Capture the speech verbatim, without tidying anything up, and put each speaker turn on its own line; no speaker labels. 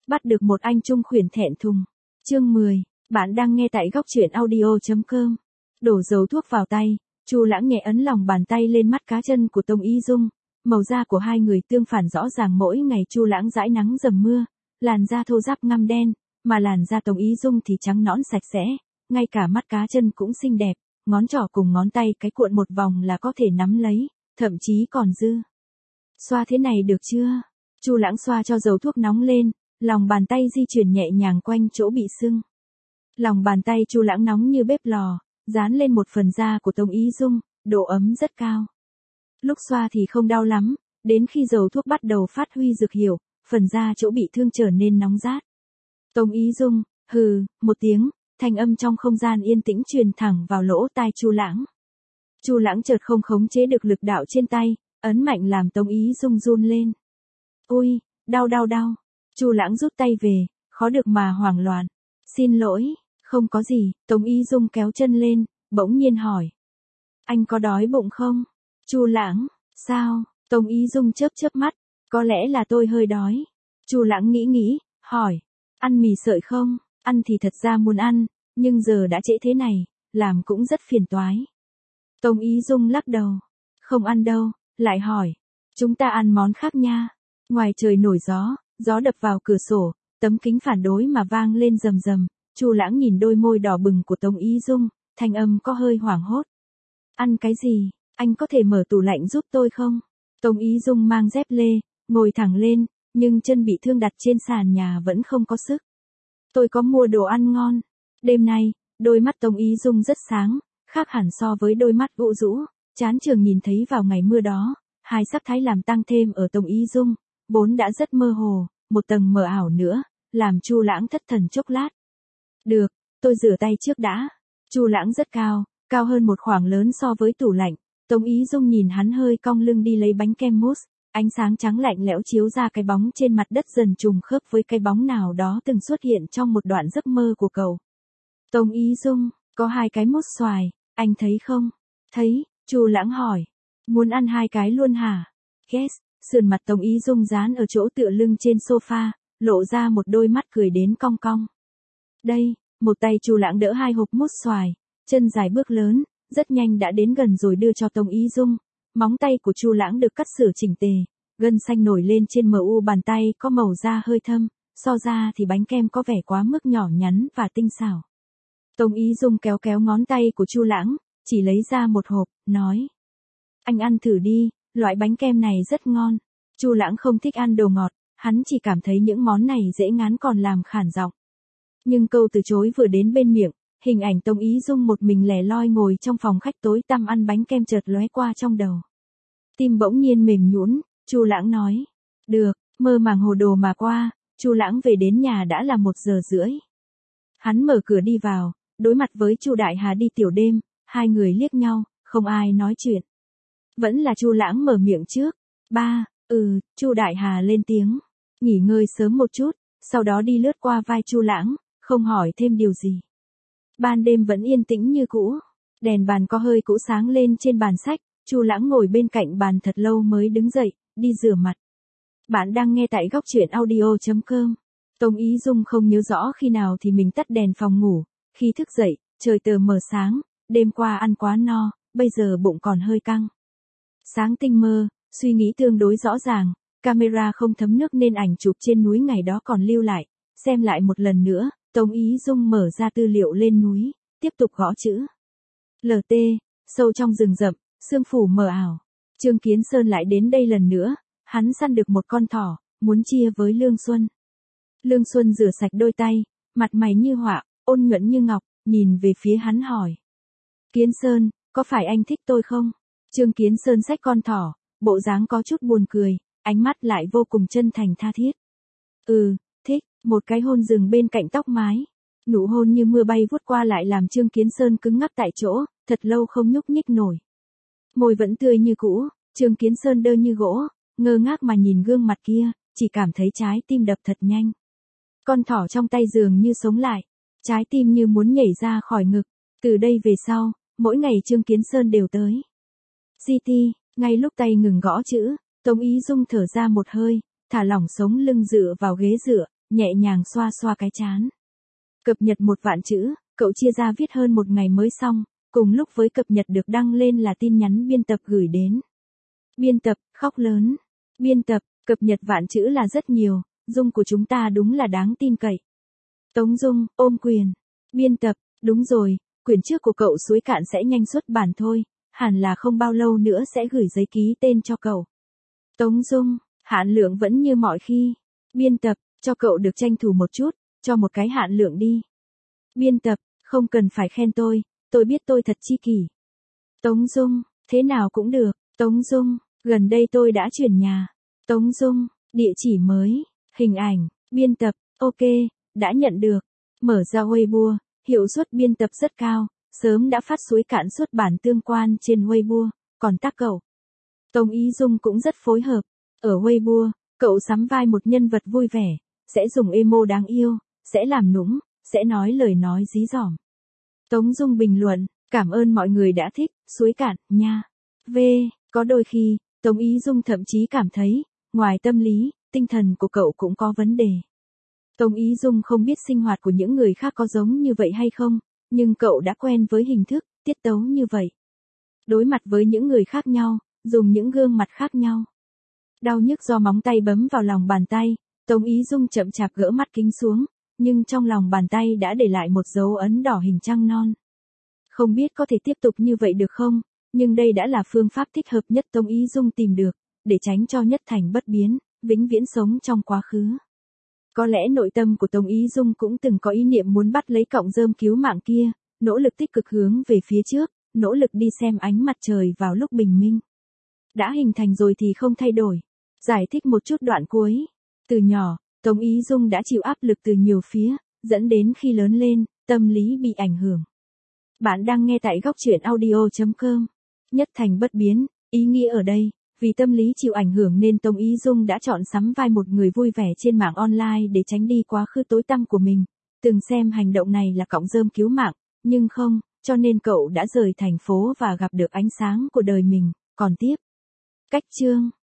Bắt được một anh trung khuyển thẹn thùng. Chương mười. Bạn đang nghe tại góc truyện audio chấm com. Đổ dầu thuốc vào tay, Chu Lãng nhẹ ấn lòng bàn tay lên mắt cá chân của Tống Ý Dung. Màu da của hai người tương phản rõ ràng, mỗi ngày Chu Lãng dãi nắng dầm mưa, làn da thô ráp ngăm đen, mà làn da Tống Ý Dung thì trắng nõn sạch sẽ, ngay cả mắt cá chân cũng xinh đẹp, ngón trỏ cùng ngón tay cái cuộn một vòng là có thể nắm lấy, thậm chí còn dư. Xoa thế này được chưa? Chu Lãng xoa cho dầu thuốc nóng lên, lòng bàn tay di chuyển nhẹ nhàng quanh chỗ bị sưng. Lòng bàn tay Chu Lãng nóng như bếp lò, dán lên một phần da của Tống Ý Dung, độ ấm rất cao. Lúc xoa thì không đau lắm, đến khi dầu thuốc bắt đầu phát huy dược hiệu, phần da chỗ bị thương trở nên nóng rát. Tống Ý Dung, hừ, một tiếng, thanh âm trong không gian yên tĩnh truyền thẳng vào lỗ tai Chu Lãng. Chu Lãng chợt không khống chế được lực đạo trên tay, ấn mạnh làm Tống Ý Dung run lên. Ui, đau đau đau. Chu Lãng rút tay về, khó được mà hoảng loạn. Xin lỗi, không có gì. Tống Ý Dung kéo chân lên, bỗng nhiên hỏi. Anh có đói bụng không? Chu Lãng, sao? Tống Ý Dung chớp chớp mắt. Có lẽ là tôi hơi đói. Chu Lãng nghĩ nghĩ, hỏi. Ăn mì sợi không? Ăn thì thật ra muốn ăn, nhưng giờ đã trễ thế này, làm cũng rất phiền toái. Tống Ý Dung lắc đầu. Không ăn đâu, lại hỏi. Chúng ta ăn món khác nha. Ngoài trời nổi gió, gió đập vào cửa sổ, tấm kính phản đối mà vang lên rầm rầm. Chu Lãng nhìn đôi môi đỏ bừng của Tống Ý Dung, thanh âm có hơi hoảng hốt. Ăn cái gì? Anh có thể mở tủ lạnh giúp tôi không? Tống Ý Dung mang dép lê, ngồi thẳng lên, nhưng chân bị thương đặt trên sàn nhà vẫn không có sức. Tôi có mua đồ ăn ngon. Đêm nay, đôi mắt Tống Ý Dung rất sáng, khác hẳn so với đôi mắt ụ rũ, chán trường nhìn thấy vào ngày mưa đó. Hai sắc thái làm tăng thêm ở Tống Ý Dung, vốn đã rất mơ hồ, một tầng mờ ảo nữa, làm Chu Lãng thất thần chốc lát. Được, tôi rửa tay trước đã. Chu Lãng rất cao, cao hơn một khoảng lớn so với tủ lạnh. Tống Ý Dung nhìn hắn hơi cong lưng đi lấy bánh kem mousse, ánh sáng trắng lạnh lẽo chiếu ra cái bóng trên mặt đất dần trùng khớp với cái bóng nào đó từng xuất hiện trong một đoạn giấc mơ của cậu. Tống Ý Dung, có hai cái mousse xoài, anh thấy không? Thấy, Chu Lãng hỏi. Muốn ăn hai cái luôn hả? Yes. Sườn mặt Tống Ý Dung dán ở chỗ tựa lưng trên sofa, lộ ra một đôi mắt cười đến cong cong. Đây, một tay Chu Lãng đỡ hai hộp mousse xoài, chân dài bước lớn, rất nhanh đã đến gần rồi đưa cho Tống Ý Dung. Móng tay của Chu Lãng được cắt sửa chỉnh tề, gân xanh nổi lên trên mờ u bàn tay có màu da hơi thâm, so ra thì bánh kem có vẻ quá mức nhỏ nhắn và tinh xảo. Tống Ý Dung kéo kéo ngón tay của Chu Lãng, chỉ lấy ra một hộp, nói. Anh ăn thử đi, loại bánh kem này rất ngon. Chu Lãng không thích ăn đồ ngọt, hắn chỉ cảm thấy những món này dễ ngán còn làm khản giọng. Nhưng câu từ chối vừa đến bên miệng, hình ảnh Tống Ý Dung một mình lẻ loi ngồi trong phòng khách tối tăm ăn bánh kem chợt lóe qua trong đầu. Tim bỗng nhiên mềm nhũn, Chu Lãng nói. Được, mơ màng hồ đồ mà qua, Chu Lãng về đến nhà đã là một giờ rưỡi. Hắn mở cửa đi vào, đối mặt với Chu Đại Hà đi tiểu đêm, hai người liếc nhau, không ai nói chuyện. Vẫn là Chu Lãng mở miệng trước. Ba, ừ, Chu Đại Hà lên tiếng. Nghỉ ngơi sớm một chút, sau đó đi lướt qua vai Chu Lãng, không hỏi thêm điều gì. Ban đêm vẫn yên tĩnh như cũ. Đèn bàn có hơi cũ sáng lên trên bàn sách, Chu Lãng ngồi bên cạnh bàn thật lâu mới đứng dậy, đi rửa mặt. Bạn đang nghe tại góc truyện audio chấm com. Tống Ý Dung không nhớ rõ khi nào thì mình tắt đèn phòng ngủ. Khi thức dậy, trời tờ mờ sáng, đêm qua ăn quá no, bây giờ bụng còn hơi căng. Sáng tinh mơ, suy nghĩ tương đối rõ ràng, camera không thấm nước nên ảnh chụp trên núi ngày đó còn lưu lại, xem lại một lần nữa, Tống Ý Dung mở ra tư liệu lên núi, tiếp tục gõ chữ. lờ tê, sâu trong rừng rậm, sương phủ mờ ảo. Trương Kiến Sơn lại đến đây lần nữa, hắn săn được một con thỏ, muốn chia với Lương Xuân. Lương Xuân rửa sạch đôi tay, mặt mày như họa, ôn nhuận như ngọc, nhìn về phía hắn hỏi. Kiến Sơn, có phải anh thích tôi không? Trương Kiến Sơn xách con thỏ, bộ dáng có chút buồn cười, ánh mắt lại vô cùng chân thành tha thiết. Ừ, thích, một cái hôn dừng bên cạnh tóc mái. Nụ hôn như mưa bay vút qua lại làm Trương Kiến Sơn cứng ngắc tại chỗ, thật lâu không nhúc nhích nổi. Môi vẫn tươi như cũ, Trương Kiến Sơn đơ như gỗ, ngơ ngác mà nhìn gương mặt kia, chỉ cảm thấy trái tim đập thật nhanh. Con thỏ trong tay dường như sống lại, trái tim như muốn nhảy ra khỏi ngực. Từ đây về sau, mỗi ngày Trương Kiến Sơn đều tới. City, ngay lúc tay ngừng gõ chữ, Tống Ý Dung thở ra một hơi, thả lỏng sống lưng dựa vào ghế dựa, nhẹ nhàng xoa xoa cái trán. Cập nhật một vạn chữ, cậu chia ra viết hơn một ngày mới xong, cùng lúc với cập nhật được đăng lên là tin nhắn biên tập gửi đến. Biên tập, khóc lớn. Biên tập, cập nhật vạn chữ là rất nhiều, Dung của chúng ta đúng là đáng tin cậy. Tống Dung, ôm quyền. Biên tập, đúng rồi, quyển trước của cậu Suối Cạn sẽ nhanh xuất bản thôi, hẳn là không bao lâu nữa sẽ gửi giấy ký tên cho cậu. Tống Dung, hạn lượng vẫn như mọi khi. Biên tập, cho cậu được tranh thủ một chút, cho một cái hạn lượng đi. Biên tập, không cần phải khen tôi, tôi biết tôi thật chi kỷ. Tống Dung, thế nào cũng được. Tống Dung, gần đây tôi đã chuyển nhà. Tống Dung, địa chỉ mới, hình ảnh, biên tập, ok, đã nhận được. Mở ra Weibo, hiệu suất biên tập rất cao, sớm đã phát Suối Cạn xuất bản tương quan trên Weibo, còn tác cậu. Tống Ý Dung cũng rất phối hợp. Ở Weibo, cậu sắm vai một nhân vật vui vẻ, sẽ dùng emo đáng yêu, sẽ làm nũng, sẽ nói lời nói dí dỏm. Tống Dung bình luận, cảm ơn mọi người đã thích, Suối Cạn, nha. V, có đôi khi, Tống Ý Dung thậm chí cảm thấy, ngoài tâm lý, tinh thần của cậu cũng có vấn đề. Tống Ý Dung không biết sinh hoạt của những người khác có giống như vậy hay không, nhưng cậu đã quen với hình thức, tiết tấu như vậy. Đối mặt với những người khác nhau, dùng những gương mặt khác nhau. Đau nhức do móng tay bấm vào lòng bàn tay, Tống Ý Dung chậm chạp gỡ mắt kính xuống, nhưng trong lòng bàn tay đã để lại một dấu ấn đỏ hình trăng non. Không biết có thể tiếp tục như vậy được không, nhưng đây đã là phương pháp thích hợp nhất Tống Ý Dung tìm được, để tránh cho nhất thành bất biến, vĩnh viễn sống trong quá khứ. Có lẽ nội tâm của Tống Ý Dung cũng từng có ý niệm muốn bắt lấy cọng rơm cứu mạng kia, nỗ lực tích cực hướng về phía trước, nỗ lực đi xem ánh mặt trời vào lúc bình minh. Đã hình thành rồi thì không thay đổi. Giải thích một chút đoạn cuối. Từ nhỏ, Tống Ý Dung đã chịu áp lực từ nhiều phía, dẫn đến khi lớn lên, tâm lý bị ảnh hưởng. Bạn đang nghe tại góc truyện audio chấm com. Nhất thành bất biến, ý nghĩa ở đây, vì tâm lý chịu ảnh hưởng nên Tống Ý Dung đã chọn sắm vai một người vui vẻ trên mạng online để tránh đi quá khứ tối tăm của mình. Từng xem hành động này là cọng rơm cứu mạng, nhưng không, cho nên cậu đã rời thành phố và gặp được ánh sáng của đời mình. Còn tiếp. Cách chương.